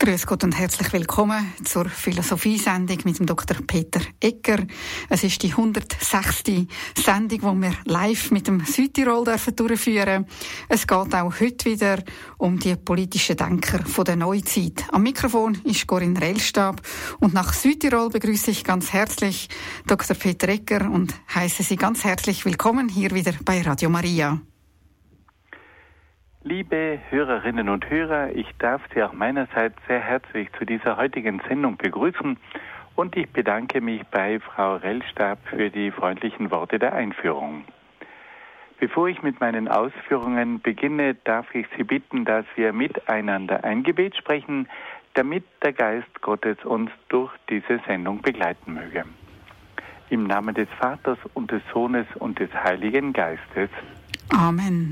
Grüß Gott und herzlich willkommen zur Philosophie-Sendung mit dem Dr. Peter Egger. Es ist die 106. Sendung, die wir live mit dem Südtirol durchführen dürfen. Es geht auch heute wieder um die politischen Denker von der Neuzeit. Am Mikrofon ist Corinne Rellstab und nach Südtirol begrüße ich ganz herzlich Dr. Peter Egger und heiße Sie ganz herzlich willkommen hier wieder bei Radio Maria. Liebe Hörerinnen und Hörer, ich darf Sie auch meinerseits sehr herzlich zu dieser heutigen Sendung begrüßen und ich bedanke mich bei Frau Rellstab für die freundlichen Worte der Einführung. Bevor ich mit meinen Ausführungen beginne, darf ich Sie bitten, dass wir miteinander ein Gebet sprechen, damit der Geist Gottes uns durch diese Sendung begleiten möge. Im Namen des Vaters und des Sohnes und des Heiligen Geistes. Amen.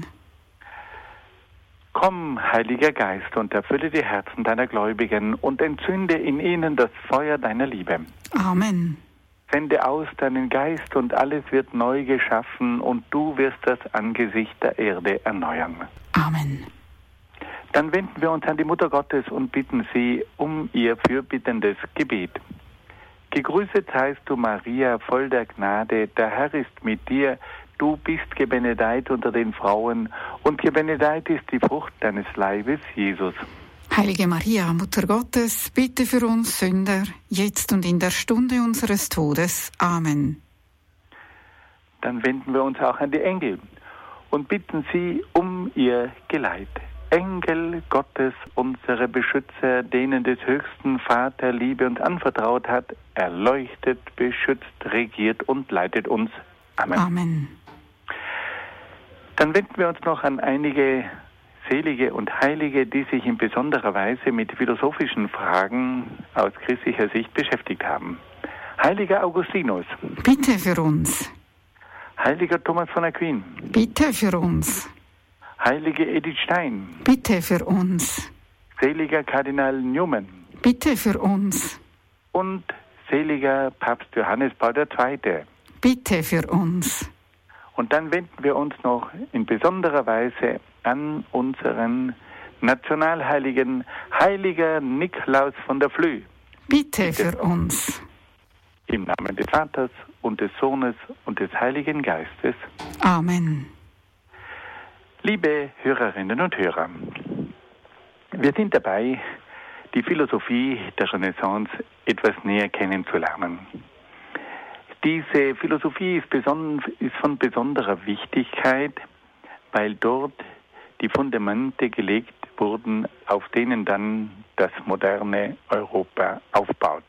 Komm, Heiliger Geist, und erfülle die Herzen deiner Gläubigen und entzünde in ihnen das Feuer deiner Liebe. Amen. Sende aus deinen Geist und alles wird neu geschaffen und du wirst das Angesicht der Erde erneuern. Amen. Dann wenden wir uns an die Mutter Gottes und bitten sie um ihr fürbittendes Gebet. Gegrüßet seist du, Maria, voll der Gnade, der Herr ist mit dir. Du bist gebenedeit unter den Frauen und gebenedeit ist die Frucht deines Leibes, Jesus. Heilige Maria, Mutter Gottes, bitte für uns Sünder, jetzt und in der Stunde unseres Todes. Amen. Dann wenden wir uns auch an die Engel und bitten sie um ihr Geleit. Engel Gottes, unsere Beschützer, denen des höchsten Vater Liebe uns anvertraut hat, erleuchtet, beschützt, regiert und leitet uns. Amen. Amen. Dann wenden wir uns noch an einige Selige und Heilige, die sich in besonderer Weise mit philosophischen Fragen aus christlicher Sicht beschäftigt haben. Heiliger Augustinus. Bitte für uns. Heiliger Thomas von Aquin. Bitte für uns. Heilige Edith Stein. Bitte für uns. Seliger Kardinal Newman. Bitte für uns. Und seliger Papst Johannes Paul II. Bitte für uns. Und dann wenden wir uns noch in besonderer Weise an unseren Nationalheiligen, Heiliger Nikolaus von der Flüe. Bitte für uns. Im Namen des Vaters und des Sohnes und des Heiligen Geistes. Amen. Liebe Hörerinnen und Hörer, wir sind dabei, die Philosophie der Renaissance etwas näher kennenzulernen. Diese Philosophie ist von besonderer Wichtigkeit, weil dort die Fundamente gelegt wurden, auf denen dann das moderne Europa aufbaut.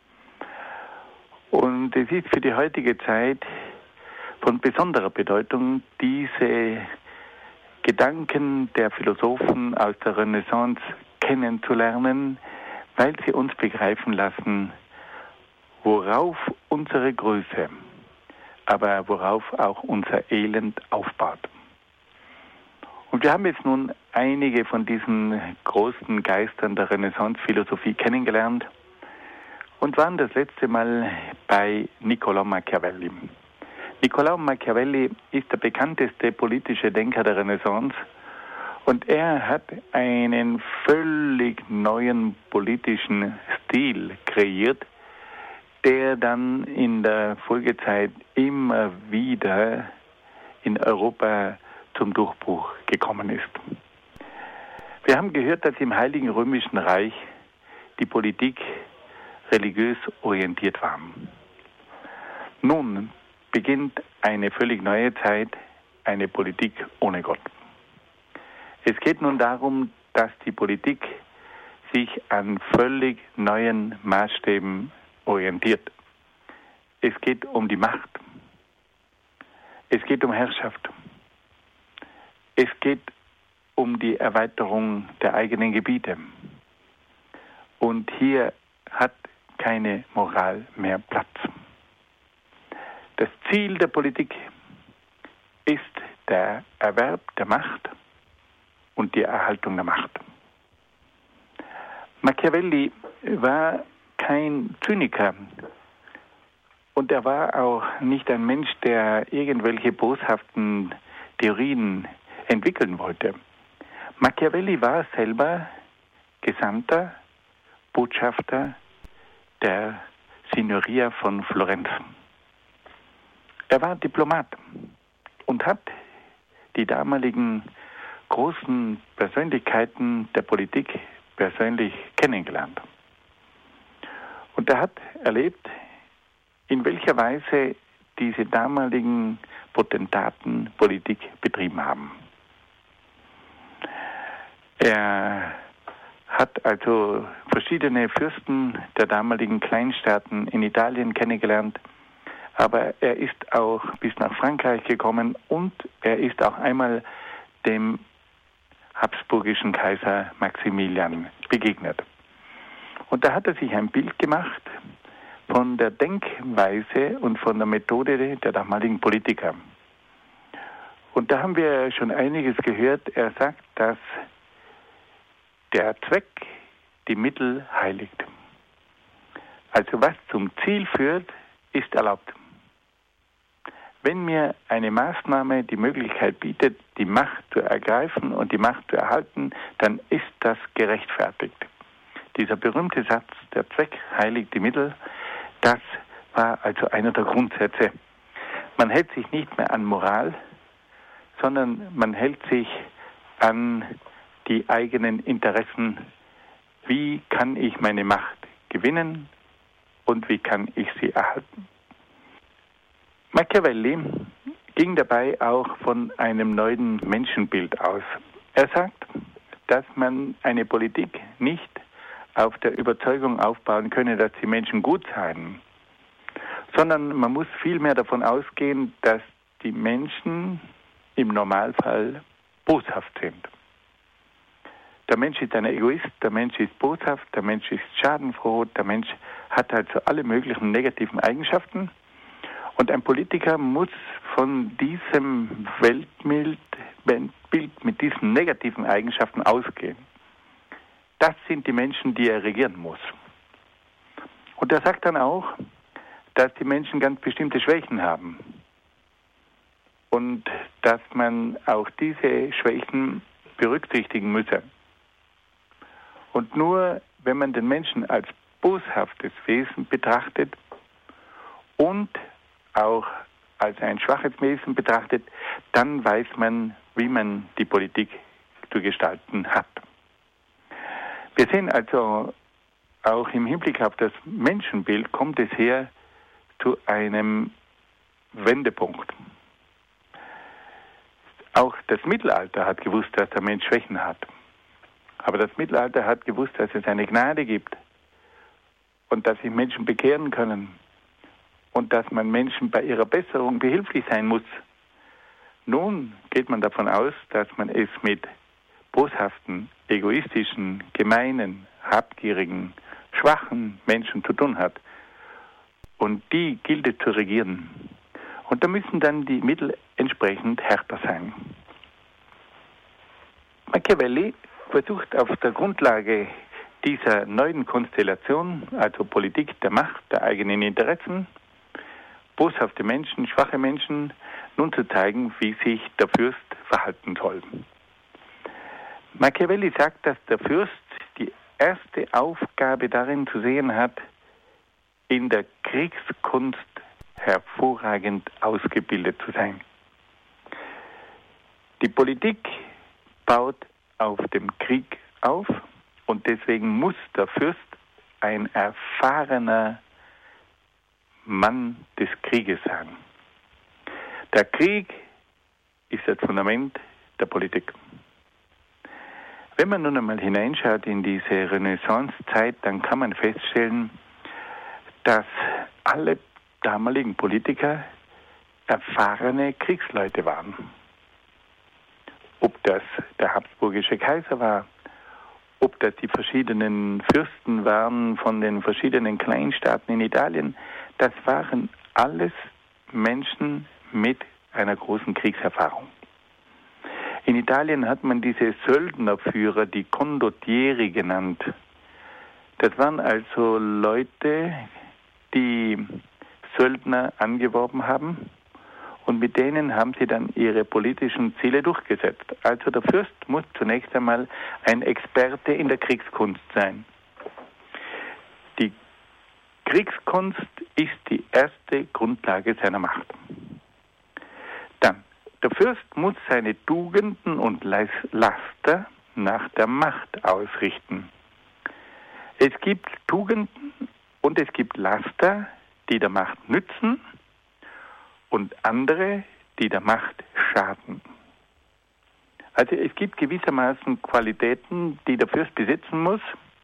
Und es ist für die heutige Zeit von besonderer Bedeutung, diese Gedanken der Philosophen aus der Renaissance kennenzulernen, weil sie uns begreifen lassen, worauf unsere Größe, aber worauf auch unser Elend aufbaut. Und wir haben jetzt nun einige von diesen großen Geistern der Renaissance-Philosophie kennengelernt und waren das letzte Mal bei Niccolò Machiavelli. Niccolò Machiavelli ist der bekannteste politische Denker der Renaissance und er hat einen völlig neuen politischen Stil kreiert, der dann in der Folgezeit immer wieder in Europa zum Durchbruch gekommen ist. Wir haben gehört, dass im Heiligen Römischen Reich die Politik religiös orientiert war. Nun beginnt eine völlig neue Zeit, eine Politik ohne Gott. Es geht nun darum, dass die Politik sich an völlig neuen Maßstäben orientiert. Es geht um die Macht. Es geht um Herrschaft. Es geht um die Erweiterung der eigenen Gebiete. Und hier hat keine Moral mehr Platz. Das Ziel der Politik ist der Erwerb der Macht und die Erhaltung der Macht. Machiavelli war kein Zyniker und er war auch nicht ein Mensch, der irgendwelche boshaften Theorien entwickeln wollte. Machiavelli war selber Gesandter Botschafter der Signoria von Florenz. Er war Diplomat und hat die damaligen großen Persönlichkeiten der Politik persönlich kennengelernt. Und er hat erlebt, in welcher Weise diese damaligen Potentaten Politik betrieben haben. Er hat also verschiedene Fürsten der damaligen Kleinstaaten in Italien kennengelernt, aber er ist auch bis nach Frankreich gekommen und er ist auch einmal dem habsburgischen Kaiser Maximilian begegnet. Und da hat er sich ein Bild gemacht von der Denkweise und von der Methode der damaligen Politiker. Und da haben wir schon einiges gehört. Er sagt, dass der Zweck die Mittel heiligt. Also was zum Ziel führt, ist erlaubt. Wenn mir eine Maßnahme die Möglichkeit bietet, die Macht zu ergreifen und die Macht zu erhalten, dann ist das gerechtfertigt. Dieser berühmte Satz, der Zweck heiligt die Mittel, das war also einer der Grundsätze. Man hält sich nicht mehr an Moral, sondern man hält sich an die eigenen Interessen. Wie kann ich meine Macht gewinnen und wie kann ich sie erhalten? Machiavelli ging dabei auch von einem neuen Menschenbild aus. Er sagt, dass man eine Politik nicht auf der Überzeugung aufbauen könne, dass die Menschen gut seien, sondern man muss vielmehr davon ausgehen, dass die Menschen im Normalfall boshaft sind. Der Mensch ist ein Egoist, der Mensch ist boshaft, der Mensch ist schadenfroh, der Mensch hat also alle möglichen negativen Eigenschaften. Und ein Politiker muss von diesem Weltbild mit diesen negativen Eigenschaften ausgehen. Das sind die Menschen, die er regieren muss. Und er sagt dann auch, dass die Menschen ganz bestimmte Schwächen haben. Und dass man auch diese Schwächen berücksichtigen müsse. Und nur wenn man den Menschen als boshaftes Wesen betrachtet und auch als ein schwaches Wesen betrachtet, dann weiß man, wie man die Politik zu gestalten hat. Wir sehen also, auch im Hinblick auf das Menschenbild kommt es her zu einem Wendepunkt. Auch das Mittelalter hat gewusst, dass der Mensch Schwächen hat. Aber das Mittelalter hat gewusst, dass es eine Gnade gibt und dass sich Menschen bekehren können und dass man Menschen bei ihrer Besserung behilflich sein muss. Nun geht man davon aus, dass man es mit boshaften, egoistischen, gemeinen, habgierigen, schwachen Menschen zu tun hat. Und die gilt es zu regieren. Und da müssen dann die Mittel entsprechend härter sein. Machiavelli versucht auf der Grundlage dieser neuen Konstellation, also Politik der Macht, der eigenen Interessen, boshafte Menschen, schwache Menschen, nun zu zeigen, wie sich der Fürst verhalten soll. Machiavelli sagt, dass der Fürst die erste Aufgabe darin zu sehen hat, in der Kriegskunst hervorragend ausgebildet zu sein. Die Politik baut auf dem Krieg auf und deswegen muss der Fürst ein erfahrener Mann des Krieges sein. Der Krieg ist das Fundament der Politik. Wenn man nun einmal hineinschaut in diese Renaissancezeit, dann kann man feststellen, dass alle damaligen Politiker erfahrene Kriegsleute waren. Ob das der habsburgische Kaiser war, ob das die verschiedenen Fürsten waren von den verschiedenen Kleinstaaten in Italien, das waren alles Menschen mit einer großen Kriegserfahrung. In Italien hat man diese Söldnerführer, die Condottieri genannt. Das waren also Leute, die Söldner angeworben haben und mit denen haben sie dann ihre politischen Ziele durchgesetzt. Also der Fürst muss zunächst einmal ein Experte in der Kriegskunst sein. Die Kriegskunst ist die erste Grundlage seiner Macht. Dann, der Fürst muss seine Tugenden und Laster nach der Macht ausrichten. Es gibt Tugenden und es gibt Laster, die der Macht nützen und andere, die der Macht schaden. Also es gibt gewissermaßen Qualitäten, die der Fürst besitzen muss,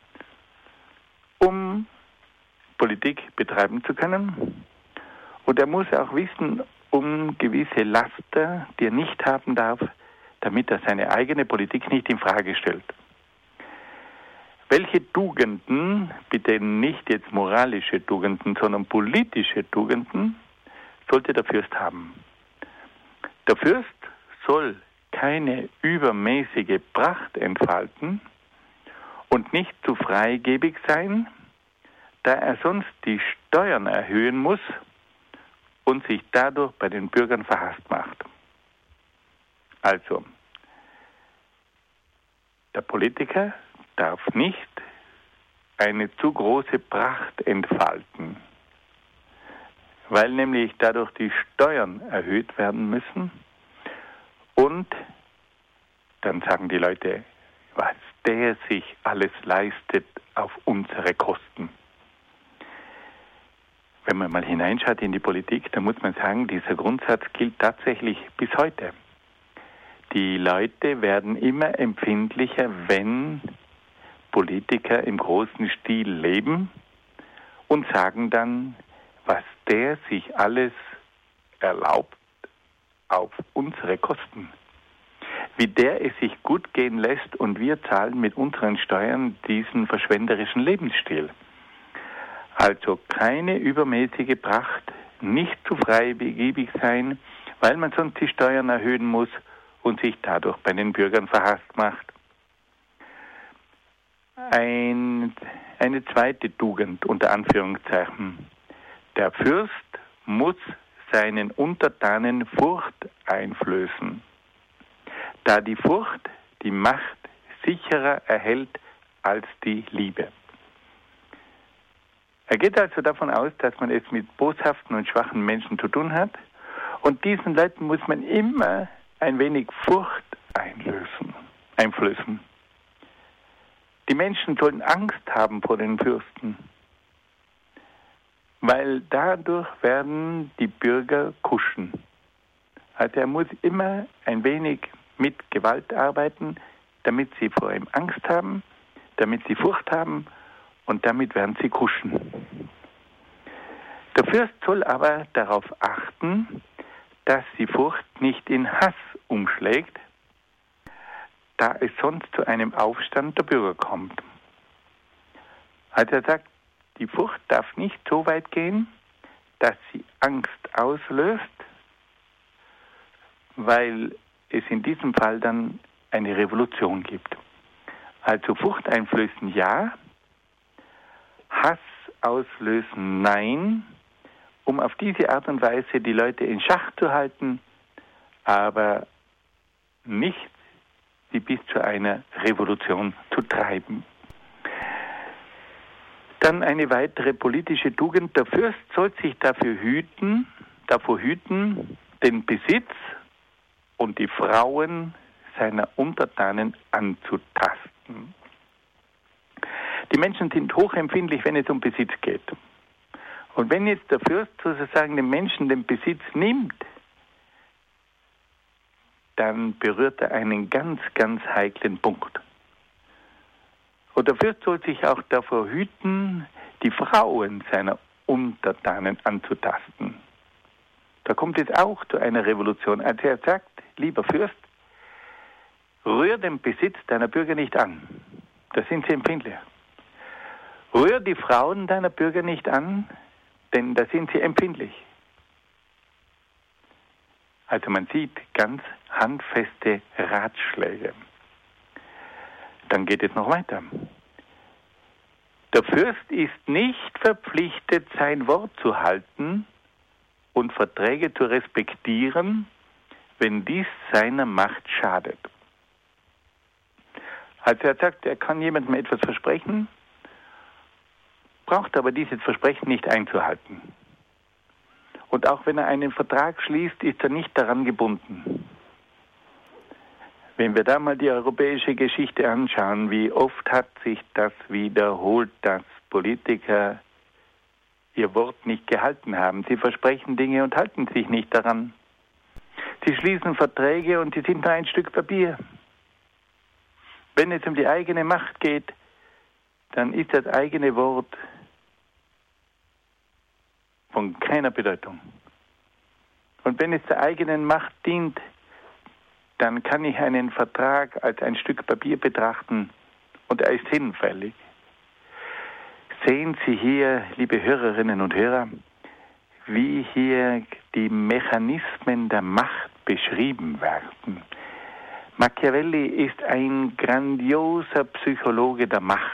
um Politik betreiben zu können. Und er muss auch wissen, um gewisse Laster, die er nicht haben darf, damit er seine eigene Politik nicht in Frage stellt. Welche Tugenden, bitte nicht jetzt moralische Tugenden, sondern politische Tugenden, sollte der Fürst haben? Der Fürst soll keine übermäßige Pracht entfalten und nicht zu freigebig sein, da er sonst die Steuern erhöhen muss und sich dadurch bei den Bürgern verhasst macht. Also, der Politiker darf nicht eine zu große Pracht entfalten, weil nämlich dadurch die Steuern erhöht werden müssen und dann sagen die Leute, was der sich alles leistet auf unsere Kosten. Wenn man mal hineinschaut in die Politik, dann muss man sagen, dieser Grundsatz gilt tatsächlich bis heute. Die Leute werden immer empfindlicher, wenn Politiker im großen Stil leben und sagen dann, was der sich alles erlaubt auf unsere Kosten. Wie der es sich gut gehen lässt und wir zahlen mit unseren Steuern diesen verschwenderischen Lebensstil. Also keine übermäßige Pracht, nicht zu freigebig sein, weil man sonst die Steuern erhöhen muss und sich dadurch bei den Bürgern verhasst macht. Eine zweite Tugend unter Anführungszeichen. Der Fürst muss seinen Untertanen Furcht einflößen, da die Furcht die Macht sicherer erhält als die Liebe. Er geht also davon aus, dass man es mit boshaften und schwachen Menschen zu tun hat und diesen Leuten muss man immer ein wenig Furcht einflößen. Die Menschen sollen Angst haben vor den Fürsten, weil dadurch werden die Bürger kuschen. Also er muss immer ein wenig mit Gewalt arbeiten, damit sie vor ihm Angst haben, damit sie Furcht haben und damit werden sie kuschen. Der Fürst soll aber darauf achten, dass die Furcht nicht in Hass umschlägt, da es sonst zu einem Aufstand der Bürger kommt. Also er sagt, die Furcht darf nicht so weit gehen, dass sie Angst auslöst, weil es in diesem Fall dann eine Revolution gibt. Also Furcht einflößen ja, Hass auslösen nein, um auf diese Art und Weise die Leute in Schach zu halten, aber nicht sie bis zu einer Revolution zu treiben. Dann eine weitere politische Tugend. Der Fürst soll sich davor hüten, den Besitz und die Frauen seiner Untertanen anzutasten. Die Menschen sind hochempfindlich, wenn es um Besitz geht. Und wenn jetzt der Fürst sozusagen dem Menschen den Besitz nimmt, dann berührt er einen ganz, ganz heiklen Punkt. Und der Fürst soll sich auch davor hüten, die Frauen seiner Untertanen anzutasten. Da kommt es auch zu einer Revolution. Also er sagt, lieber Fürst, rühr den Besitz deiner Bürger nicht an. Da sind sie empfindlich. Rühr die Frauen deiner Bürger nicht an, denn da sind sie empfindlich. Also man sieht ganz handfeste Ratschläge. Dann geht es noch weiter. Der Fürst ist nicht verpflichtet, sein Wort zu halten und Verträge zu respektieren, wenn dies seiner Macht schadet. Also er sagt, er kann jemandem etwas versprechen braucht aber dieses Versprechen nicht einzuhalten. Und auch wenn er einen Vertrag schließt, ist er nicht daran gebunden. Wenn wir da mal die europäische Geschichte anschauen, wie oft hat sich das wiederholt, dass Politiker ihr Wort nicht gehalten haben. Sie versprechen Dinge und halten sich nicht daran. Sie schließen Verträge und sie sind nur ein Stück Papier. Wenn es um die eigene Macht geht, dann ist das eigene Wort von keiner Bedeutung. Und wenn es der eigenen Macht dient, dann kann ich einen Vertrag als ein Stück Papier betrachten und er ist hinfällig. Sehen Sie hier, liebe Hörerinnen und Hörer, wie hier die Mechanismen der Macht beschrieben werden. Machiavelli ist ein grandioser Psychologe der Macht.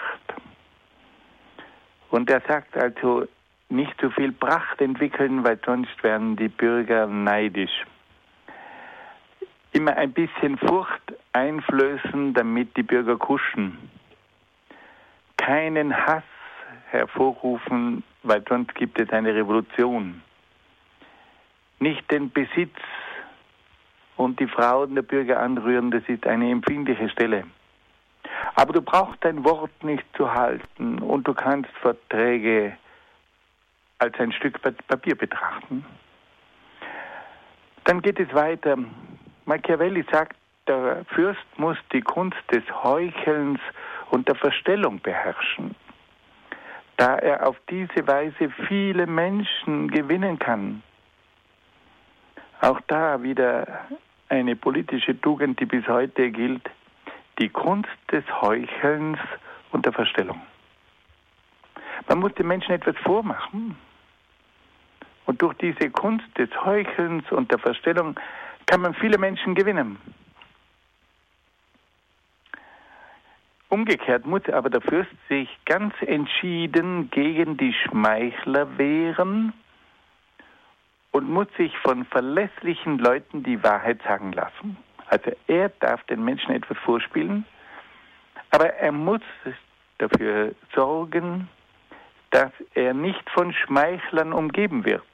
Und er sagt also, nicht zu viel Pracht entwickeln, weil sonst werden die Bürger neidisch. Immer ein bisschen Furcht einflößen, damit die Bürger kuschen. Keinen Hass hervorrufen, weil sonst gibt es eine Revolution. Nicht den Besitz und die Frauen der Bürger anrühren, das ist eine empfindliche Stelle. Aber du brauchst dein Wort nicht zu halten und du kannst Verträge als ein Stück Papier betrachten. Dann geht es weiter. Machiavelli sagt, der Fürst muss die Kunst des Heuchelns und der Verstellung beherrschen, da er auf diese Weise viele Menschen gewinnen kann. Auch da wieder eine politische Tugend, die bis heute gilt, die Kunst des Heuchelns und der Verstellung. Man muss den Menschen etwas vormachen. Und durch diese Kunst des Heuchelns und der Verstellung kann man viele Menschen gewinnen. Umgekehrt muss aber der Fürst sich ganz entschieden gegen die Schmeichler wehren und muss sich von verlässlichen Leuten die Wahrheit sagen lassen. Also er darf den Menschen etwas vorspielen, aber er muss dafür sorgen, dass er nicht von Schmeichlern umgeben wird.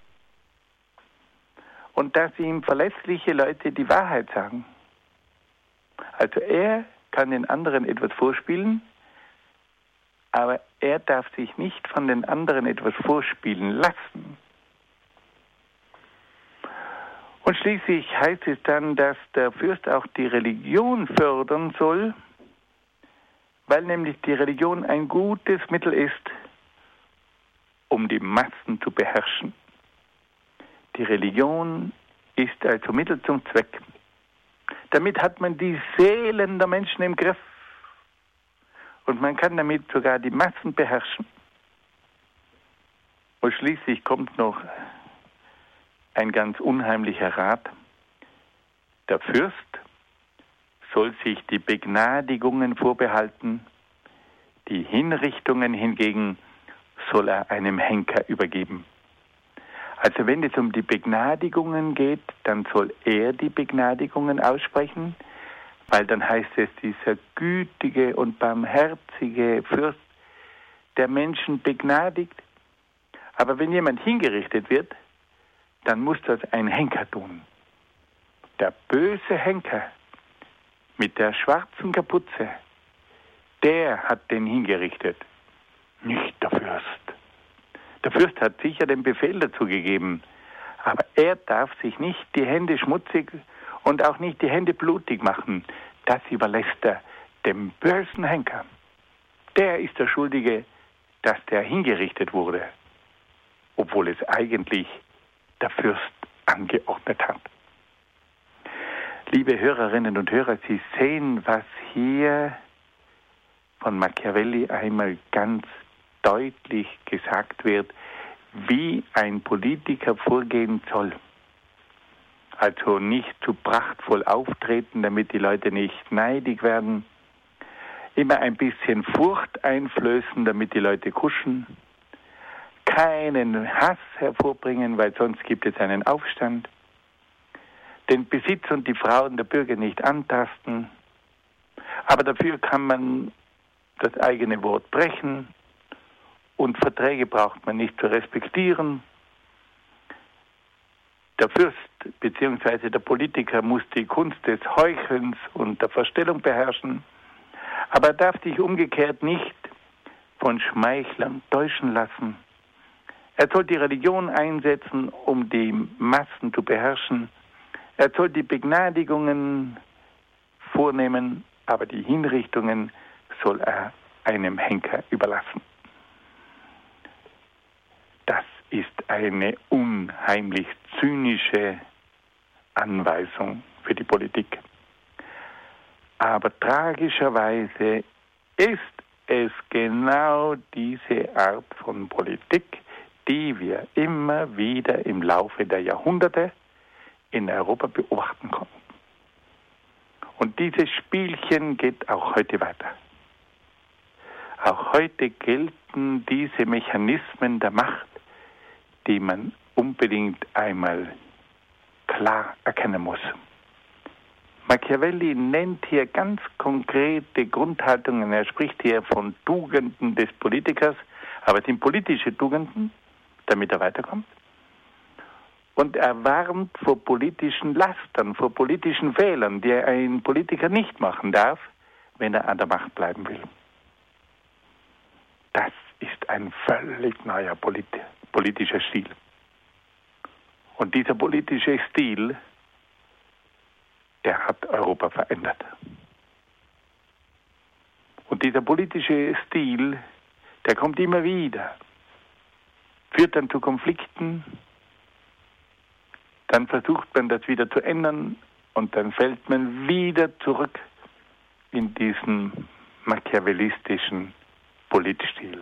Und dass ihm verlässliche Leute die Wahrheit sagen. Also er kann den anderen etwas vorspielen, aber er darf sich nicht von den anderen etwas vorspielen lassen. Und schließlich heißt es dann, dass der Fürst auch die Religion fördern soll, weil nämlich die Religion ein gutes Mittel ist, um die Massen zu beherrschen. Die Religion ist also Mittel zum Zweck. Damit hat man die Seelen der Menschen im Griff. Und man kann damit sogar die Massen beherrschen. Und schließlich kommt noch ein ganz unheimlicher Rat. Der Fürst soll sich die Begnadigungen vorbehalten, die Hinrichtungen hingegen soll er einem Henker übergeben. Also wenn es um die Begnadigungen geht, dann soll er die Begnadigungen aussprechen, weil dann heißt es, dieser gütige und barmherzige Fürst, der Menschen begnadigt. Aber wenn jemand hingerichtet wird, dann muss das ein Henker tun. Der böse Henker mit der schwarzen Kapuze, der hat den hingerichtet, nicht der Fürst. Der Fürst hat sicher den Befehl dazu gegeben, aber er darf sich nicht die Hände schmutzig und auch nicht die Hände blutig machen. Das überlässt er dem bösen Henker. Der ist der Schuldige, dass der hingerichtet wurde, obwohl es eigentlich der Fürst angeordnet hat. Liebe Hörerinnen und Hörer, Sie sehen, was hier von Machiavelli einmal ganz deutlich gesagt wird, wie ein Politiker vorgehen soll. Also nicht zu prachtvoll auftreten, damit die Leute nicht neidig werden. Immer ein bisschen Furcht einflößen, damit die Leute kuschen. Keinen Hass hervorbringen, weil sonst gibt es einen Aufstand. Den Besitz und die Frauen der Bürger nicht antasten. Aber dafür kann man das eigene Wort brechen und Verträge braucht man nicht zu respektieren. Der Fürst bzw. der Politiker muss die Kunst des Heuchelns und der Verstellung beherrschen, aber er darf sich umgekehrt nicht von Schmeichlern täuschen lassen. Er soll die Religion einsetzen, um die Massen zu beherrschen. Er soll die Begnadigungen vornehmen, aber die Hinrichtungen soll er einem Henker überlassen. Das ist eine unheimlich zynische Anweisung für die Politik. Aber tragischerweise ist es genau diese Art von Politik, die wir immer wieder im Laufe der Jahrhunderte in Europa beobachten konnten. Und dieses Spielchen geht auch heute weiter. Auch heute gelten diese Mechanismen der Macht, die man unbedingt einmal klar erkennen muss. Machiavelli nennt hier ganz konkrete Grundhaltungen. Er spricht hier von Tugenden des Politikers, aber es sind politische Tugenden, damit er weiterkommt. Und er warnt vor politischen Lastern, vor politischen Fehlern, die ein Politiker nicht machen darf, wenn er an der Macht bleiben will. Das ist ein völlig neuer politischer Stil. Und dieser politische Stil, der hat Europa verändert. Und dieser politische Stil, der kommt immer wieder, führt dann zu Konflikten, dann versucht man das wieder zu ändern und dann fällt man wieder zurück in diesen machiavellistischen Politstil.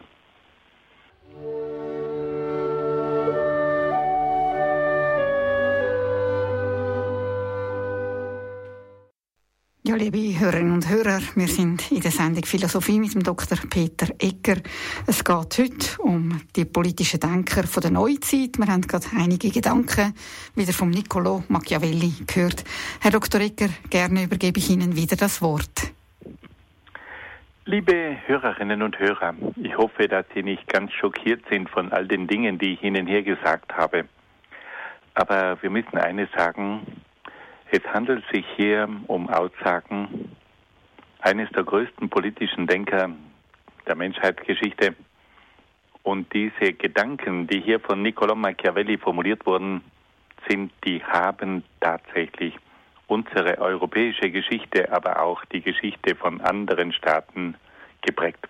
Ja, liebe Hörerinnen und Hörer, wir sind in der Sendung Philosophie mit dem Dr. Peter Egger. Es geht heute um die politischen Denker von der Neuzeit. Wir haben gerade einige Gedanken wieder vom Niccolò Machiavelli gehört. Herr Dr. Egger, gerne übergebe ich Ihnen wieder das Wort. Liebe Hörerinnen und Hörer, ich hoffe, dass Sie nicht ganz schockiert sind von all den Dingen, die ich Ihnen hier gesagt habe. Aber wir müssen eines sagen: Es handelt sich hier um Aussagen eines der größten politischen Denker der Menschheitsgeschichte. Und diese Gedanken, die hier von Niccolò Machiavelli formuliert wurden, die haben tatsächlich unsere europäische Geschichte, aber auch die Geschichte von anderen Staaten geprägt.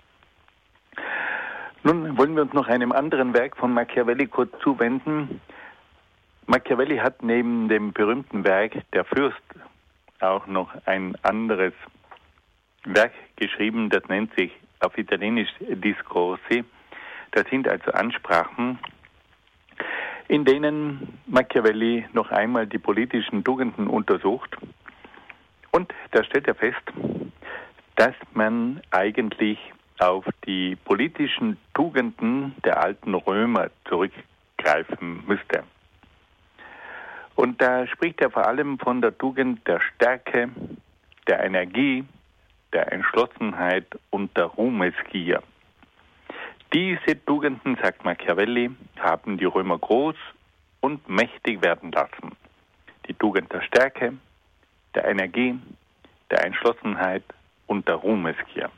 Nun wollen wir uns noch einem anderen Werk von Machiavelli kurz zuwenden. Machiavelli hat neben dem berühmten Werk Der Fürst auch noch ein anderes Werk geschrieben, das nennt sich auf Italienisch Discorsi. Das sind also Ansprachen, in denen Machiavelli noch einmal die politischen Tugenden untersucht. Und da stellt er fest, dass man eigentlich auf die politischen Tugenden der alten Römer zurückgreifen müsste. Und da spricht er vor allem von der Tugend der Stärke, der Energie, der Entschlossenheit und der Ruhmesgier. Diese Tugenden, sagt Machiavelli, haben die Römer groß und mächtig werden lassen. Die Tugend der Stärke, der Energie, der Entschlossenheit und der Ruhmesgier.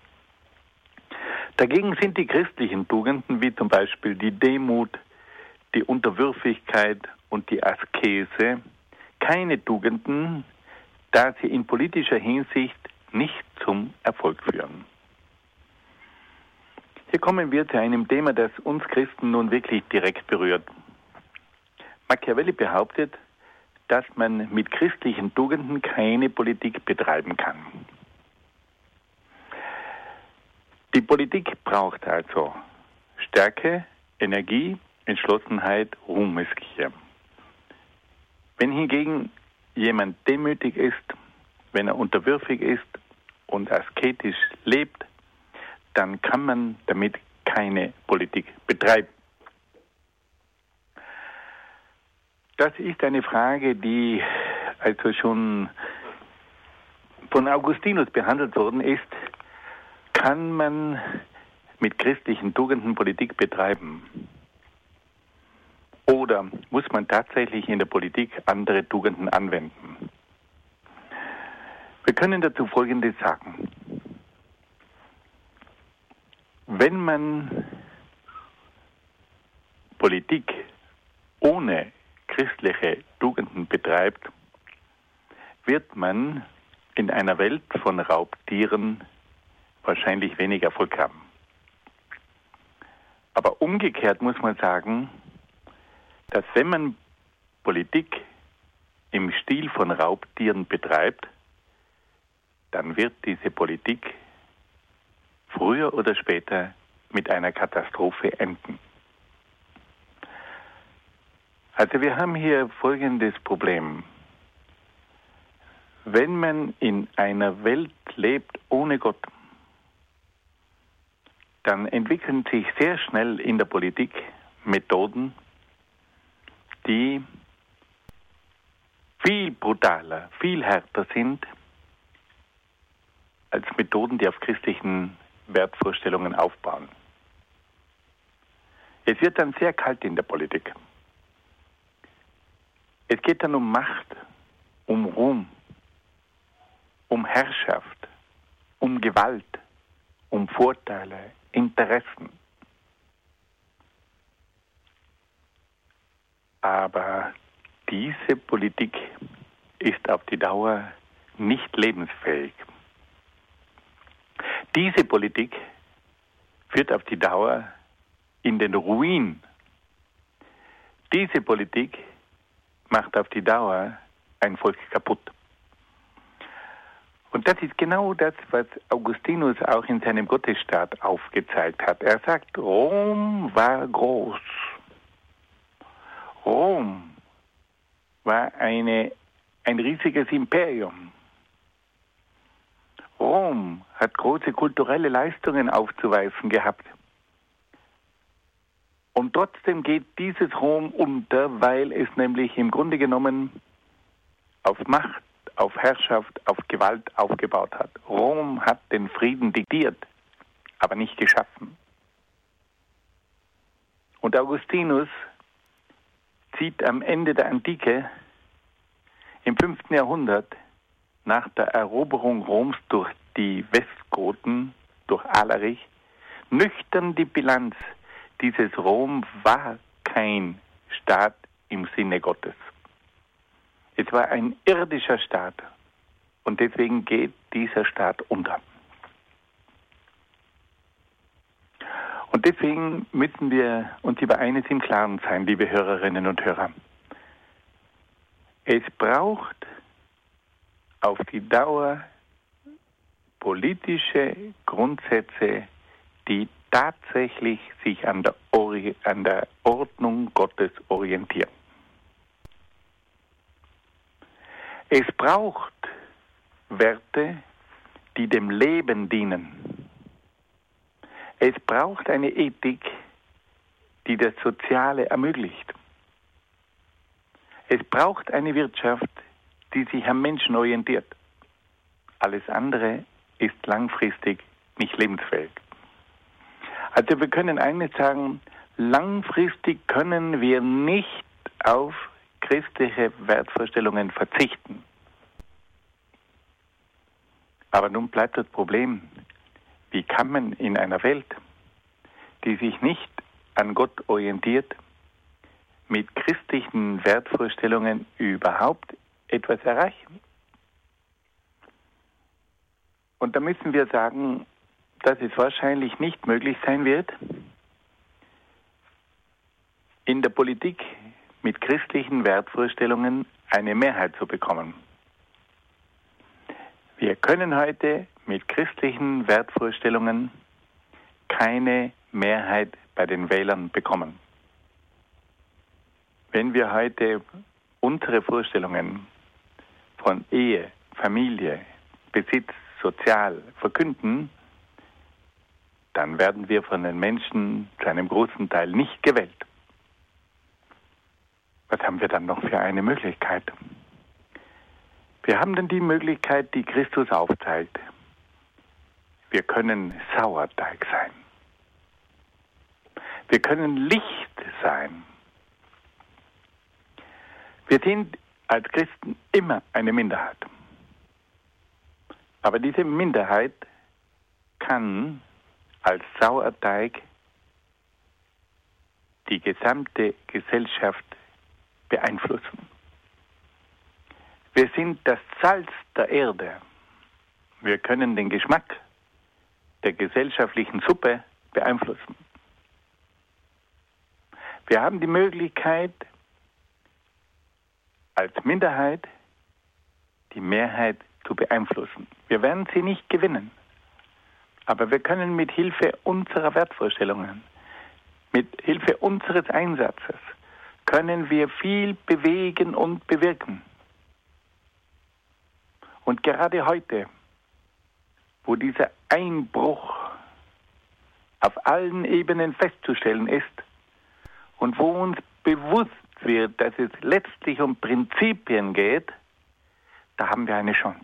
Dagegen sind die christlichen Tugenden, wie zum Beispiel die Demut, die Unterwürfigkeit und die Askese, keine Tugenden, da sie in politischer Hinsicht nicht zum Erfolg führen. Hier kommen wir zu einem Thema, das uns Christen nun wirklich direkt berührt. Machiavelli behauptet, dass man mit christlichen Tugenden keine Politik betreiben kann. Die Politik braucht also Stärke, Energie, Entschlossenheit, Ruhmesgier. Wenn hingegen jemand demütig ist, wenn er unterwürfig ist und asketisch lebt, dann kann man damit keine Politik betreiben. Das ist eine Frage, die also schon von Augustinus behandelt worden ist. Kann man mit christlichen Tugenden Politik betreiben? Oder muss man tatsächlich in der Politik andere Tugenden anwenden? Wir können dazu Folgendes sagen. Wenn man Politik ohne christliche Tugenden betreibt, wird man in einer Welt von Raubtieren wahrscheinlich wenig Erfolg haben. Aber umgekehrt muss man sagen, dass wenn man Politik im Stil von Raubtieren betreibt, dann wird diese Politik früher oder später mit einer Katastrophe enden. Also wir haben hier folgendes Problem. Wenn man in einer Welt lebt ohne Gott, dann entwickeln sich sehr schnell in der Politik Methoden, die viel brutaler, viel härter sind als Methoden, die auf christlichen Wertvorstellungen aufbauen. Es wird dann sehr kalt in der Politik. Es geht dann um Macht, um Ruhm, um Herrschaft, um Gewalt, um Vorteile, Interessen. Aber diese Politik ist auf die Dauer nicht lebensfähig. Diese Politik führt auf die Dauer in den Ruin. Diese Politik macht auf die Dauer ein Volk kaputt. Und das ist genau das, was Augustinus auch in seinem Gottesstaat aufgezeigt hat. Er sagt, Rom war groß. Rom war ein riesiges Imperium. Rom hat große kulturelle Leistungen aufzuweisen gehabt. Und trotzdem geht dieses Rom unter, weil es nämlich im Grunde genommen auf Macht, auf Herrschaft, auf Gewalt aufgebaut hat. Rom hat den Frieden diktiert, aber nicht geschaffen. Und Augustinus zieht am Ende der Antike, im 5. Jahrhundert, nach der Eroberung Roms durch die Westgoten, durch Alarich, nüchtern die Bilanz. Dieses Rom war kein Staat im Sinne Gottes. Es war ein irdischer Staat und deswegen geht dieser Staat unter. Und deswegen müssen wir uns über eines im Klaren sein, liebe Hörerinnen und Hörer. Es braucht auf die Dauer politische Grundsätze, die tatsächlich sich an der Ordnung Gottes orientieren. Es braucht Werte, die dem Leben dienen. Es braucht eine Ethik, die das Soziale ermöglicht. Es braucht eine Wirtschaft, die sich am Menschen orientiert. Alles andere ist langfristig nicht lebensfähig. Also wir können eines sagen, langfristig können wir nicht auf christliche Wertvorstellungen verzichten. Aber nun bleibt das Problem, wie kann man in einer Welt, die sich nicht an Gott orientiert, mit christlichen Wertvorstellungen überhaupt etwas erreichen? Und da müssen wir sagen, dass es wahrscheinlich nicht möglich sein wird, in der Politik mit christlichen Wertvorstellungen eine Mehrheit zu bekommen. Wir können heute mit christlichen Wertvorstellungen keine Mehrheit bei den Wählern bekommen. Wenn wir heute unsere Vorstellungen von Ehe, Familie, Besitz, Sozial verkünden, dann werden wir von den Menschen zu einem großen Teil nicht gewählt. Was haben wir dann noch für eine Möglichkeit? Wir haben dann die Möglichkeit, die Christus aufzeigt. Wir können Sauerteig sein. Wir können Licht sein. Wir sind als Christen immer eine Minderheit. Aber diese Minderheit kann als Sauerteig die gesamte Gesellschaft beeinflussen. Wir sind das Salz der Erde. Wir können den Geschmack der gesellschaftlichen Suppe beeinflussen. Wir haben die Möglichkeit, als Minderheit die Mehrheit zu beeinflussen. Wir werden sie nicht gewinnen, aber wir können mit Hilfe unserer Wertvorstellungen, mit Hilfe unseres Einsatzes, können wir viel bewegen und bewirken. Und gerade heute, wo dieser Einbruch auf allen Ebenen festzustellen ist und wo uns bewusst wird, dass es letztlich um Prinzipien geht, da haben wir eine Chance.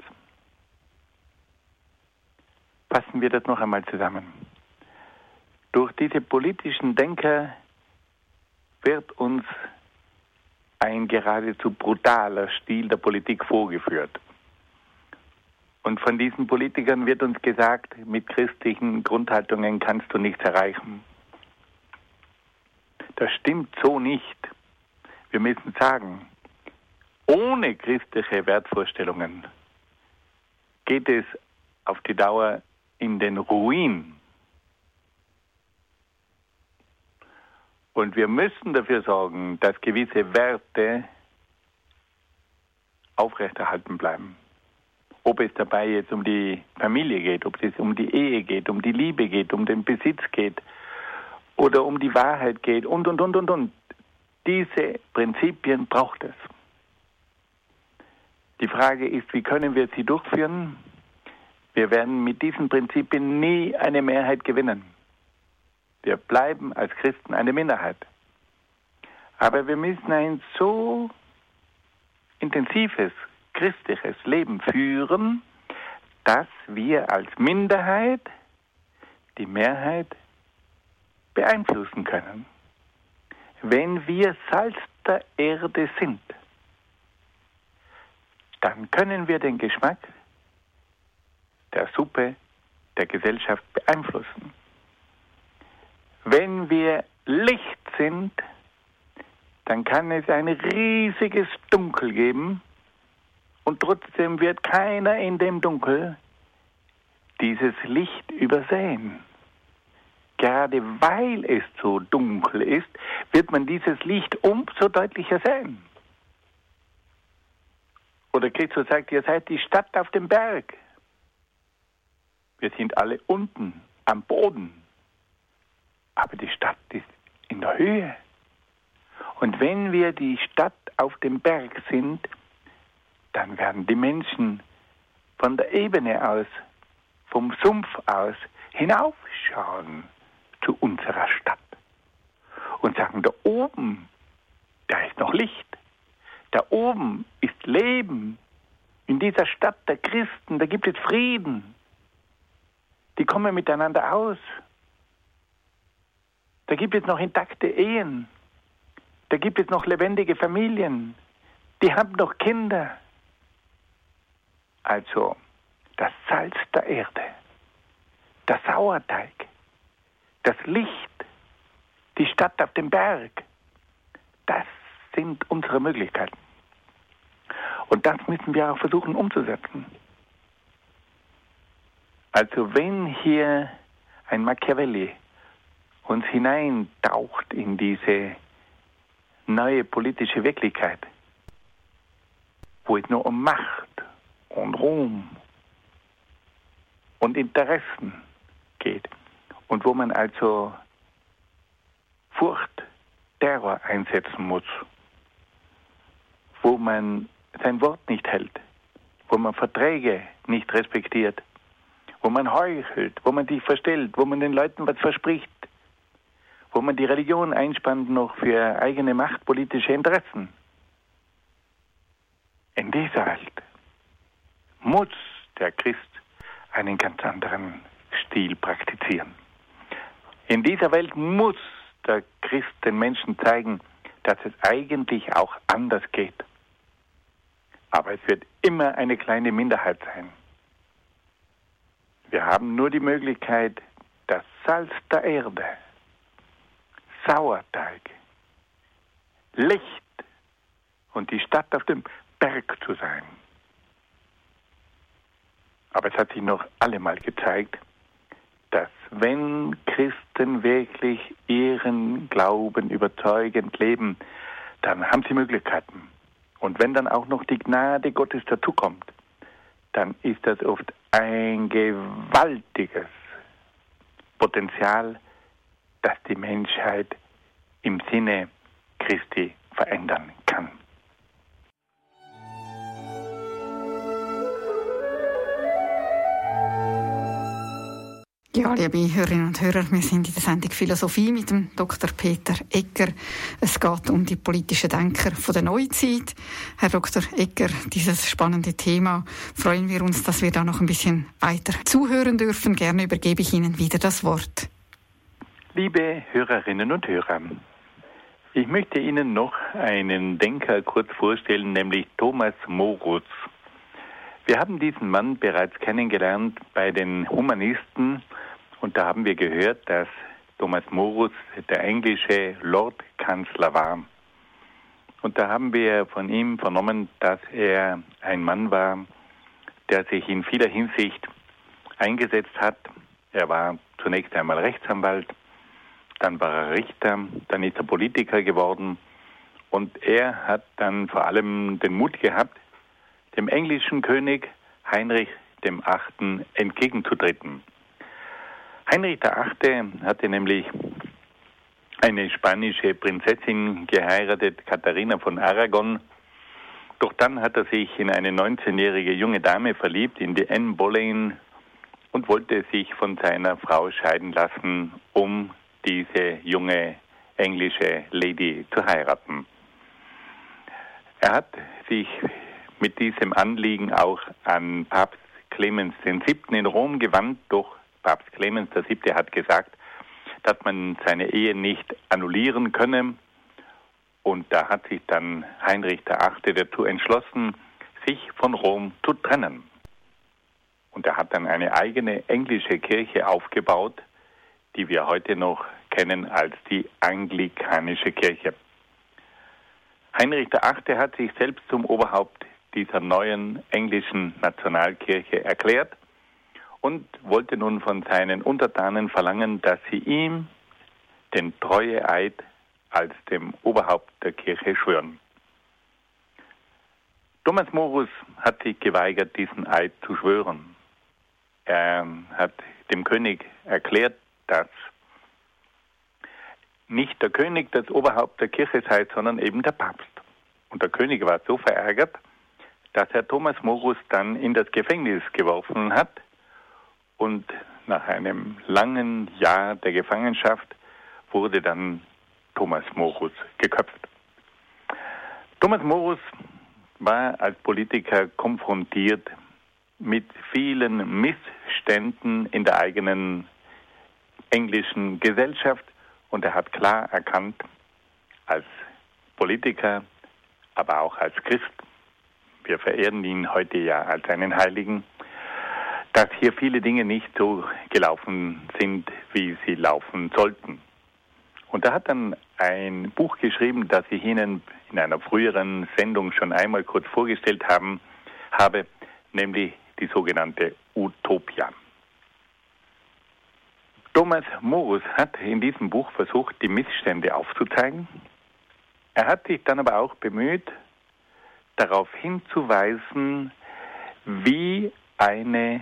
Fassen wir das noch einmal zusammen. Durch diese politischen Denker wird uns ein geradezu brutaler Stil der Politik vorgeführt. Und von diesen Politikern wird uns gesagt, mit christlichen Grundhaltungen kannst du nichts erreichen. Das stimmt so nicht. Wir müssen sagen, ohne christliche Wertvorstellungen geht es auf die Dauer in den Ruin. Und wir müssen dafür sorgen, dass gewisse Werte aufrechterhalten bleiben. Ob es dabei jetzt um die Familie geht, ob es um die Ehe geht, um die Liebe geht, um den Besitz geht oder um die Wahrheit geht und. Diese Prinzipien braucht es. Die Frage ist, wie können wir sie durchführen? Wir werden mit diesen Prinzipien nie eine Mehrheit gewinnen. Wir bleiben als Christen eine Minderheit. Aber wir müssen ein so intensives christliches Leben führen, dass wir als Minderheit die Mehrheit beeinflussen können. Wenn wir Salz der Erde sind, dann können wir den Geschmack der Suppe der Gesellschaft beeinflussen. Wenn wir Licht sind, dann kann es ein riesiges Dunkel geben und trotzdem wird keiner in dem Dunkel dieses Licht übersehen. Gerade weil es so dunkel ist, wird man dieses Licht umso deutlicher sehen. Oder Christus sagt, ihr seid die Stadt auf dem Berg. Wir sind alle unten, am Boden. Aber die Stadt ist in der Höhe. Und wenn wir die Stadt auf dem Berg sind, dann werden die Menschen von der Ebene aus, vom Sumpf aus, hinaufschauen zu unserer Stadt und sagen, da oben, da ist noch Licht. Da oben ist Leben. In dieser Stadt der Christen, da gibt es Frieden. Die kommen miteinander aus. Da gibt es noch intakte Ehen. Da gibt es noch lebendige Familien. Die haben noch Kinder. Also das Salz der Erde, der Sauerteig, das Licht, die Stadt auf dem Berg, das sind unsere Möglichkeiten. Und das müssen wir auch versuchen umzusetzen. Also wenn hier ein Machiavelli uns hineintaucht in diese neue politische Wirklichkeit, wo es nur um Macht und Ruhm und Interessen geht und wo man also Furcht, Terror einsetzen muss, wo man sein Wort nicht hält, wo man Verträge nicht respektiert, wo man heuchelt, wo man sich verstellt, wo man den Leuten was verspricht, wo man die Religion einspannt noch für eigene machtpolitische Interessen. In dieser Welt muss der Christ einen ganz anderen Stil praktizieren. In dieser Welt muss der Christ den Menschen zeigen, dass es eigentlich auch anders geht. Aber es wird immer eine kleine Minderheit sein. Wir haben nur die Möglichkeit, das Salz der Erde, Sauerteig, Licht und die Stadt auf dem Berg zu sein. Aber es hat sich noch allemal gezeigt, dass wenn Christen wirklich ihren Glauben überzeugend leben, dann haben sie Möglichkeiten. Und wenn dann auch noch die Gnade Gottes dazukommt, dann ist das oft ein gewaltiges Potenzial, das die Menschheit im Sinne Christi verändern kann. Ja, liebe Hörerinnen und Hörer, wir sind in der Sendung Philosophie mit dem Dr. Peter Egger. Es geht um die politischen Denker von der Neuzeit. Herr Dr. Egger, dieses spannende Thema, freuen wir uns, dass wir da noch ein bisschen weiter zuhören dürfen. Gerne übergebe ich Ihnen wieder das Wort. Liebe Hörerinnen und Hörer, ich möchte Ihnen noch einen Denker kurz vorstellen, nämlich Thomas Morus. Wir haben diesen Mann bereits kennengelernt bei den Humanisten und da haben wir gehört, dass Thomas Morus der englische Lordkanzler war. Und da haben wir von ihm vernommen, dass er ein Mann war, der sich in vieler Hinsicht eingesetzt hat. Er war zunächst einmal Rechtsanwalt, dann war er Richter, dann ist er Politiker geworden und er hat dann vor allem den Mut gehabt, dem englischen König Heinrich VIII. Entgegenzutreten. Heinrich VIII. Hatte nämlich eine spanische Prinzessin geheiratet, Katharina von Aragon. Doch dann hat er sich in eine 19-jährige junge Dame verliebt, in die Anne Boleyn, und wollte sich von seiner Frau scheiden lassen, um diese junge englische Lady zu heiraten. Er hat sich mit diesem Anliegen auch an Papst Clemens VII. In Rom gewandt, doch Papst Clemens VII. Hat gesagt, dass man seine Ehe nicht annullieren könne. Und da hat sich dann Heinrich VIII. Dazu entschlossen, sich von Rom zu trennen. Und er hat dann eine eigene englische Kirche aufgebaut, die wir heute noch kennen als die anglikanische Kirche. Heinrich VIII. Hat sich selbst zum Oberhaupt dieser neuen englischen Nationalkirche erklärt und wollte nun von seinen Untertanen verlangen, dass sie ihm den Treueeid als dem Oberhaupt der Kirche schwören. Thomas Morus hat sich geweigert, diesen Eid zu schwören. Er hat dem König erklärt, dass nicht der König das Oberhaupt der Kirche sei, sondern eben der Papst. Und der König war so verärgert, dass er Thomas Morus dann in das Gefängnis geworfen hat und nach einem langen Jahr der Gefangenschaft wurde dann Thomas Morus geköpft. Thomas Morus war als Politiker konfrontiert mit vielen Missständen in der eigenen englischen Gesellschaft und er hat klar erkannt, als Politiker, aber auch als Christ, wir verehren ihn heute ja als einen Heiligen, dass hier viele Dinge nicht so gelaufen sind, wie sie laufen sollten. Und er hat dann ein Buch geschrieben, das ich Ihnen in einer früheren Sendung schon einmal kurz vorgestellt habe, nämlich die sogenannte Utopia. Thomas Morus hat in diesem Buch versucht, die Missstände aufzuzeigen. Er hat sich dann aber auch bemüht, darauf hinzuweisen, wie eine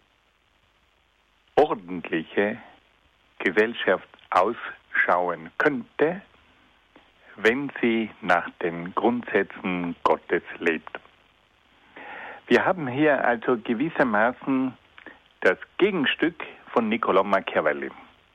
ordentliche Gesellschaft ausschauen könnte, wenn sie nach den Grundsätzen Gottes lebt. Wir haben hier also gewissermaßen das Gegenstück von Niccolò Machiavelli.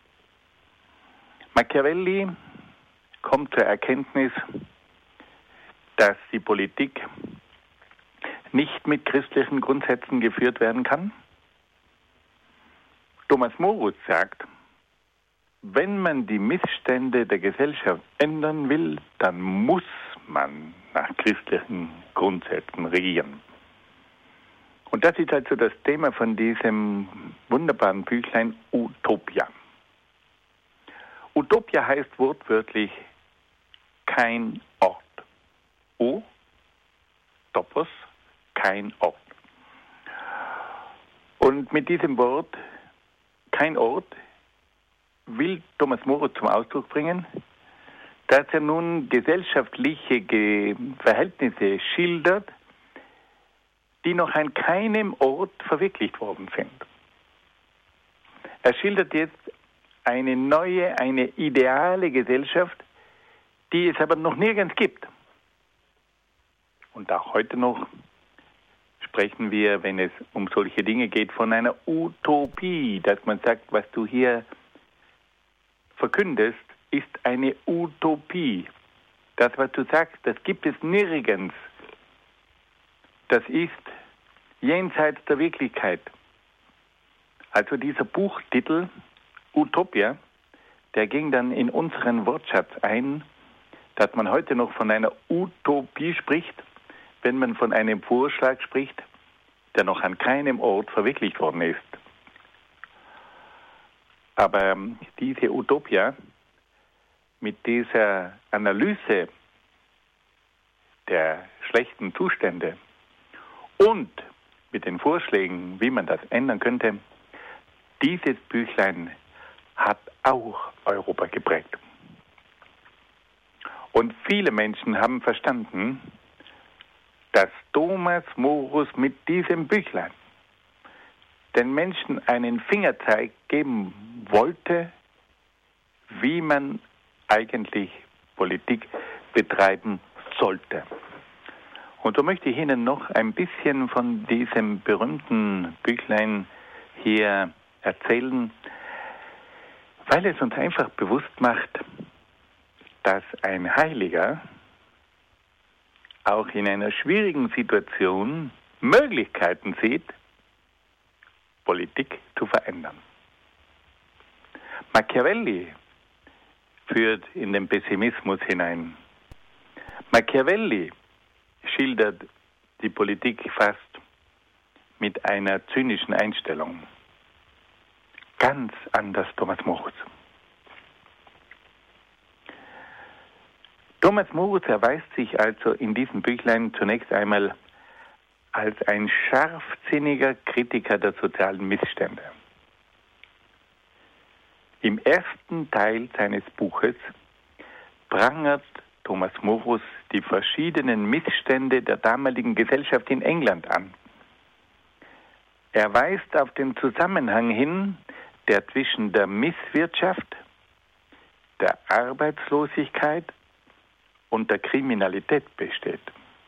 Machiavelli kommt zur Erkenntnis, dass die Politik nicht mit christlichen Grundsätzen geführt werden kann. Thomas Morus sagt, wenn man die Missstände der Gesellschaft ändern will, dann muss man nach christlichen Grundsätzen regieren. Und das ist also das Thema von diesem wunderbaren Büchlein Utopia. Utopia heißt wortwörtlich kein Ort. Topos, kein Ort. Und mit diesem Wort, kein Ort, will Thomas More zum Ausdruck bringen, dass er nun gesellschaftliche Verhältnisse schildert, die noch an keinem Ort verwirklicht worden sind. Er schildert jetzt eine neue, eine ideale Gesellschaft, die es aber noch nirgends gibt. Und auch heute noch sprechen wir, wenn es um solche Dinge geht, von einer Utopie, dass man sagt, was du hier verkündest, ist eine Utopie. Das, was du sagst, das gibt es nirgends. Das ist jenseits der Wirklichkeit. Also dieser Buchtitel Utopia, der ging dann in unseren Wortschatz ein, dass man heute noch von einer Utopie spricht, wenn man von einem Vorschlag spricht, der noch an keinem Ort verwirklicht worden ist. Aber diese Utopia mit dieser Analyse der schlechten Zustände und mit den Vorschlägen, wie man das ändern könnte, dieses Büchlein hat auch Europa geprägt. Und viele Menschen haben verstanden, dass Thomas Morus mit diesem Büchlein den Menschen einen Fingerzeig geben wollte, wie man eigentlich Politik betreiben sollte. Und so möchte ich Ihnen noch ein bisschen von diesem berühmten Büchlein hier erzählen, weil es uns einfach bewusst macht, dass ein Heiliger auch in einer schwierigen Situation Möglichkeiten sieht, Politik zu verändern. Machiavelli führt in den Pessimismus hinein. Machiavelli schildert die Politik fast mit einer zynischen Einstellung. Ganz anders Thomas Morus. Thomas Morus erweist sich also in diesem Büchlein zunächst einmal als ein scharfsinniger Kritiker der sozialen Missstände. Im ersten Teil seines Buches prangert Thomas Morus die verschiedenen Missstände der damaligen Gesellschaft in England an. Er weist auf den Zusammenhang hin, der zwischen der Misswirtschaft, der Arbeitslosigkeit und der Kriminalität besteht.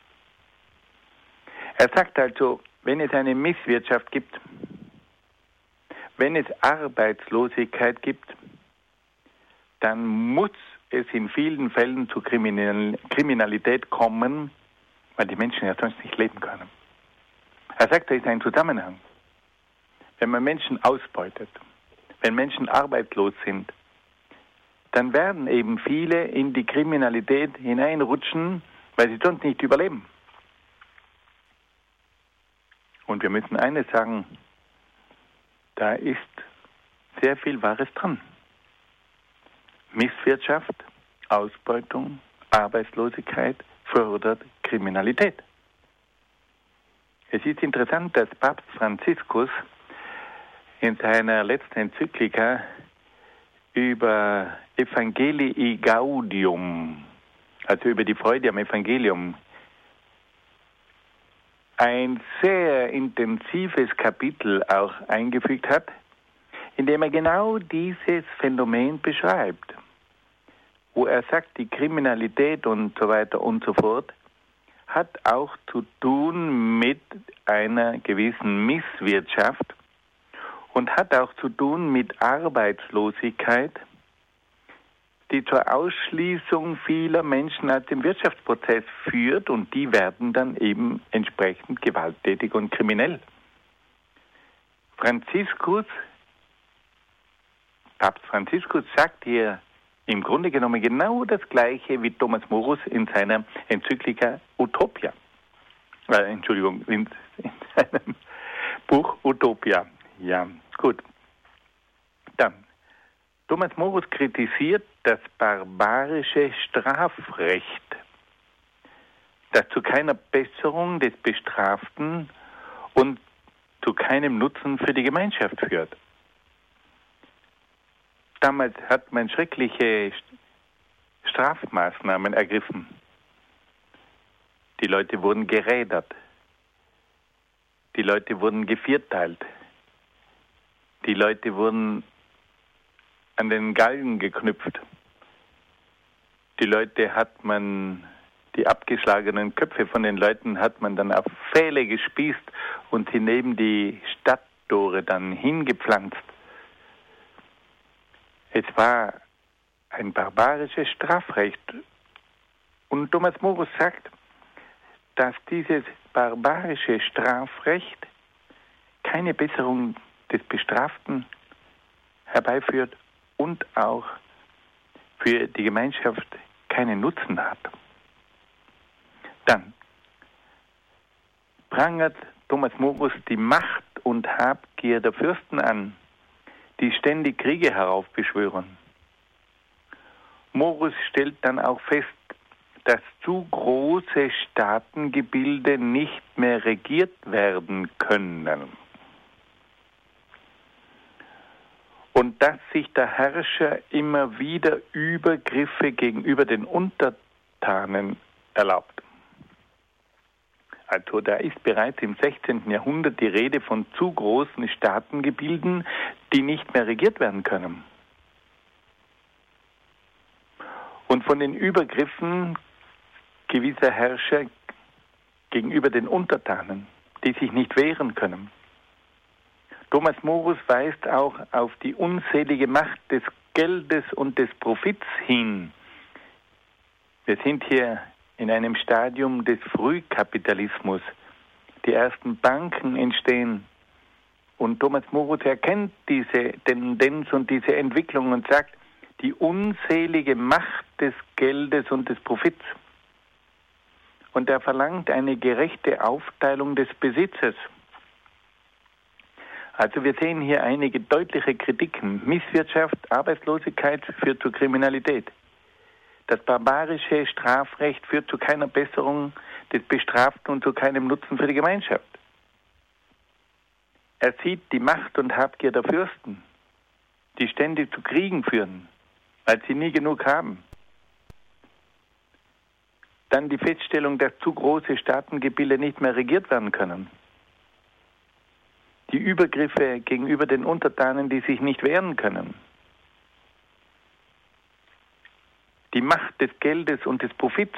Er sagt also, wenn es eine Misswirtschaft gibt, wenn es Arbeitslosigkeit gibt, dann muss es in vielen Fällen zu Kriminalität kommen, weil die Menschen ja sonst nicht leben können. Er sagt, da ist ein Zusammenhang. Wenn man Menschen ausbeutet, wenn Menschen arbeitslos sind, dann werden eben viele in die Kriminalität hineinrutschen, weil sie sonst nicht überleben. Und wir müssen eines sagen, da ist sehr viel Wahres dran. Misswirtschaft, Ausbeutung, Arbeitslosigkeit fördert Kriminalität. Es ist interessant, dass Papst Franziskus in seiner letzten Enzyklika über Evangelii Gaudium, also über die Freude am Evangelium, ein sehr intensives Kapitel auch eingefügt hat, in dem er genau dieses Phänomen beschreibt, wo er sagt, die Kriminalität und so weiter und so fort hat auch zu tun mit einer gewissen Misswirtschaft und hat auch zu tun mit Arbeitslosigkeit, die zur Ausschließung vieler Menschen aus dem Wirtschaftsprozess führt, und die werden dann eben entsprechend gewalttätig und kriminell. Franziskus Papst Franziskus sagt hier im Grunde genommen genau das Gleiche wie Thomas Morus in seiner Enzyklika Utopia. In seinem Buch Utopia. Ja, gut. Dann, Thomas Morus kritisiert das barbarische Strafrecht, das zu keiner Besserung des Bestraften und zu keinem Nutzen für die Gemeinschaft führt. Damals hat man schreckliche Strafmaßnahmen ergriffen. Die Leute wurden gerädert. Die Leute wurden gevierteilt. Die Leute wurden an den Galgen geknüpft. Die Leute die abgeschlagenen Köpfe von den Leuten hat man dann auf Pfähle gespießt und sie neben die Stadttore dann hingepflanzt. Es war ein barbarisches Strafrecht. Und Thomas Morus sagt, dass dieses barbarische Strafrecht keine Besserung des Bestraften herbeiführt und auch für die Gemeinschaft keinen Nutzen hat. Dann prangert Thomas Morus die Macht und Habgier der Fürsten an, die ständig Kriege heraufbeschwören. Morus stellt dann auch fest, dass zu große Staatengebilde nicht mehr regiert werden können. Und dass sich der Herrscher immer wieder Übergriffe gegenüber den Untertanen erlaubt. Also da ist bereits im 16. Jahrhundert die Rede von zu großen Staatengebilden, die nicht mehr regiert werden können. Und von den Übergriffen gewisser Herrscher gegenüber den Untertanen, die sich nicht wehren können. Thomas Morus weist auch auf die unselige Macht des Geldes und des Profits hin. Wir sind hier in einem Stadium des Frühkapitalismus. Die ersten Banken entstehen. Und Thomas Morus erkennt diese Tendenz und diese Entwicklung und sagt, die unselige Macht des Geldes und des Profits. Und er verlangt eine gerechte Aufteilung des Besitzes. Also wir sehen hier einige deutliche Kritiken. Misswirtschaft, Arbeitslosigkeit führt zu Kriminalität. Das barbarische Strafrecht führt zu keiner Besserung des Bestraften und zu keinem Nutzen für die Gemeinschaft. Er sieht die Macht und Habgier der Fürsten, die ständig zu Kriegen führen, weil sie nie genug haben. Dann die Feststellung, dass zu große Staatengebilde nicht mehr regiert werden können. Die Übergriffe gegenüber den Untertanen, die sich nicht wehren können. Die Macht des Geldes und des Profits.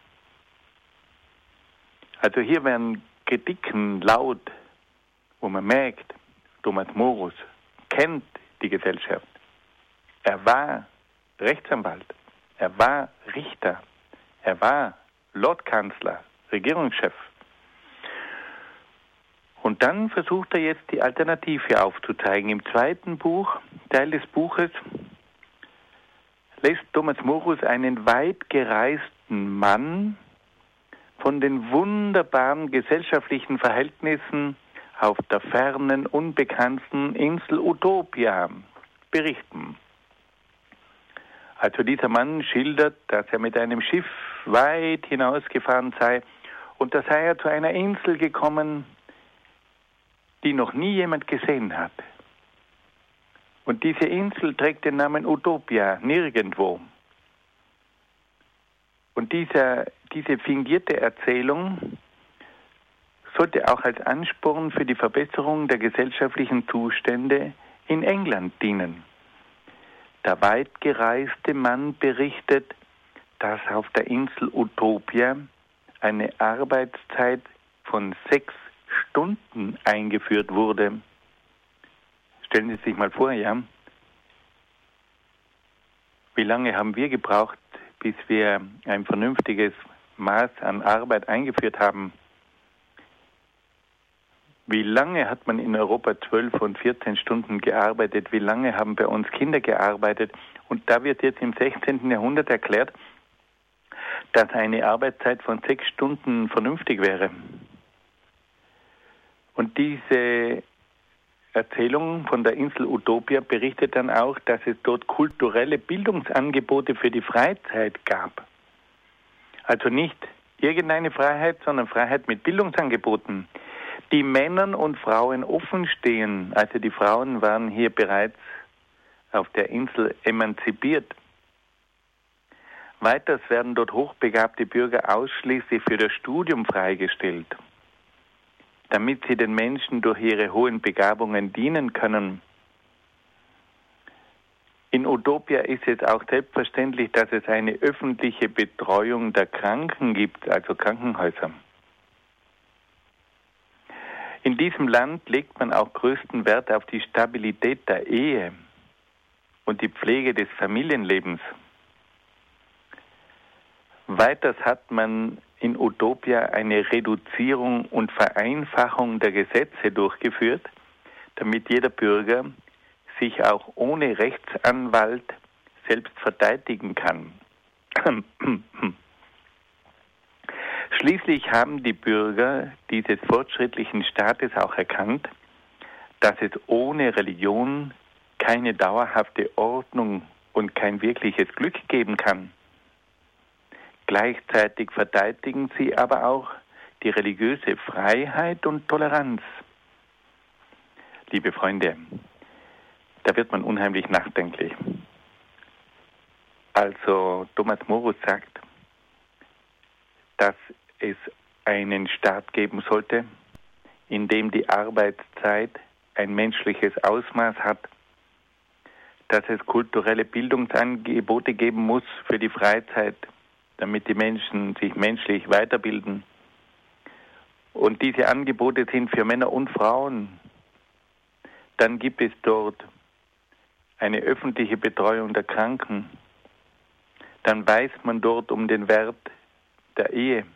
Also hier werden Kritiken laut, wo man merkt, Thomas Morus kennt die Gesellschaft. Er war Rechtsanwalt, er war Richter, er war Lordkanzler, Regierungschef. Und dann versucht er jetzt die Alternative aufzuzeigen. Im zweiten Teil des Buches lässt Thomas Morus einen weit gereisten Mann von den wunderbaren gesellschaftlichen Verhältnissen auf der fernen, unbekannten Insel Utopia berichten. Also dieser Mann schildert, dass er mit einem Schiff weit hinausgefahren sei und da sei er zu einer Insel gekommen, die noch nie jemand gesehen hat. Und diese Insel trägt den Namen Utopia, nirgendwo. Und diese fingierte Erzählung sollte auch als Ansporn für die Verbesserung der gesellschaftlichen Zustände in England dienen. Der weitgereiste Mann berichtet, dass auf der Insel Utopia eine Arbeitszeit von 6 Stunden eingeführt wurde. Stellen Sie sich mal vor, ja? Wie lange haben wir gebraucht, bis wir ein vernünftiges Maß an Arbeit eingeführt haben? Wie lange hat man in Europa 12 und 14 Stunden gearbeitet? Wie lange haben bei uns Kinder gearbeitet? Und da wird jetzt im 16. Jahrhundert erklärt, dass eine Arbeitszeit von 6 Stunden vernünftig wäre. Und diese Erzählung von der Insel Utopia berichtet dann auch, dass es dort kulturelle Bildungsangebote für die Freizeit gab. Also nicht irgendeine Freiheit, sondern Freiheit mit Bildungsangeboten, die Männern und Frauen offen stehen. Also die Frauen waren hier bereits auf der Insel emanzipiert. Weiters werden dort hochbegabte Bürger ausschließlich für das Studium freigestellt, damit sie den Menschen durch ihre hohen Begabungen dienen können. In Utopia ist es auch selbstverständlich, dass es eine öffentliche Betreuung der Kranken gibt, also Krankenhäuser. In diesem Land legt man auch größten Wert auf die Stabilität der Ehe und die Pflege des Familienlebens. Weiters hat man in Utopia eine Reduzierung und Vereinfachung der Gesetze durchgeführt, damit jeder Bürger sich auch ohne Rechtsanwalt selbst verteidigen kann. Schließlich haben die Bürger dieses fortschrittlichen Staates auch erkannt, dass es ohne Religion keine dauerhafte Ordnung und kein wirkliches Glück geben kann. Gleichzeitig verteidigen sie aber auch die religiöse Freiheit und Toleranz. Liebe Freunde, da wird man unheimlich nachdenklich. Also Thomas Morus sagt, dass es einen Staat geben sollte, in dem die Arbeitszeit ein menschliches Ausmaß hat, dass es kulturelle Bildungsangebote geben muss für die Freizeit, damit die Menschen sich menschlich weiterbilden. Und diese Angebote sind für Männer und Frauen. Dann gibt es dort eine öffentliche Betreuung der Kranken. Dann weiß man dort um den Wert der Ehe.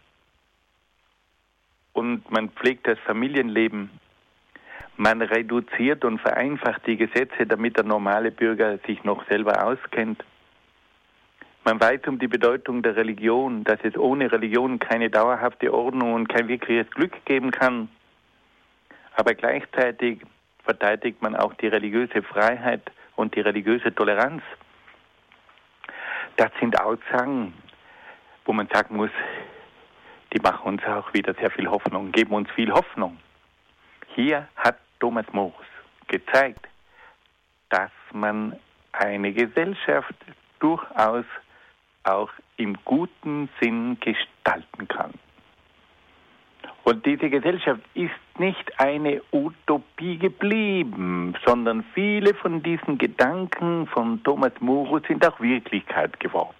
Und man pflegt das Familienleben. Man reduziert und vereinfacht die Gesetze, damit der normale Bürger sich noch selber auskennt. Man weiß um die Bedeutung der Religion, dass es ohne Religion keine dauerhafte Ordnung und kein wirkliches Glück geben kann. Aber gleichzeitig verteidigt man auch die religiöse Freiheit und die religiöse Toleranz. Das sind Aussagen, wo man sagen muss, die machen uns auch wieder sehr viel Hoffnung, geben uns viel Hoffnung. Hier hat Thomas Morus gezeigt, dass man eine Gesellschaft durchaus auch im guten Sinn gestalten kann. Und diese Gesellschaft ist nicht eine Utopie geblieben, sondern viele von diesen Gedanken von Thomas Morus sind auch Wirklichkeit geworden.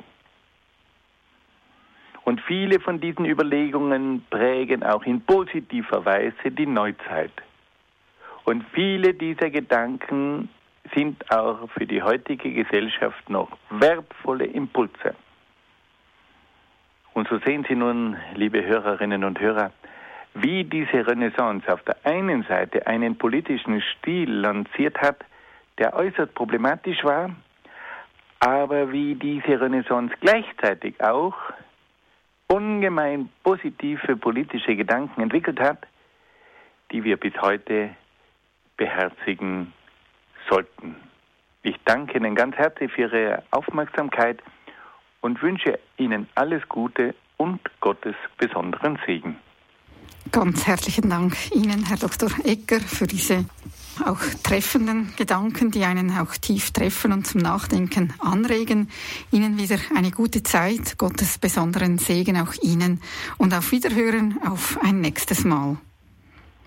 Und viele von diesen Überlegungen prägen auch in positiver Weise die Neuzeit. Und viele dieser Gedanken sind auch für die heutige Gesellschaft noch wertvolle Impulse. Und so sehen Sie nun, liebe Hörerinnen und Hörer, wie diese Renaissance auf der einen Seite einen politischen Stil lanciert hat, der äußerst problematisch war, aber wie diese Renaissance gleichzeitig auch ungemein positive politische Gedanken entwickelt hat, die wir bis heute beherzigen sollten. Ich danke Ihnen ganz herzlich für Ihre Aufmerksamkeit und wünsche Ihnen alles Gute und Gottes besonderen Segen. Ganz herzlichen Dank Ihnen, Herr Dr. Egger, für diese auch treffenden Gedanken, die einen auch tief treffen und zum Nachdenken anregen. Ihnen wieder eine gute Zeit, Gottes besonderen Segen auch Ihnen und auf Wiederhören auf ein nächstes Mal.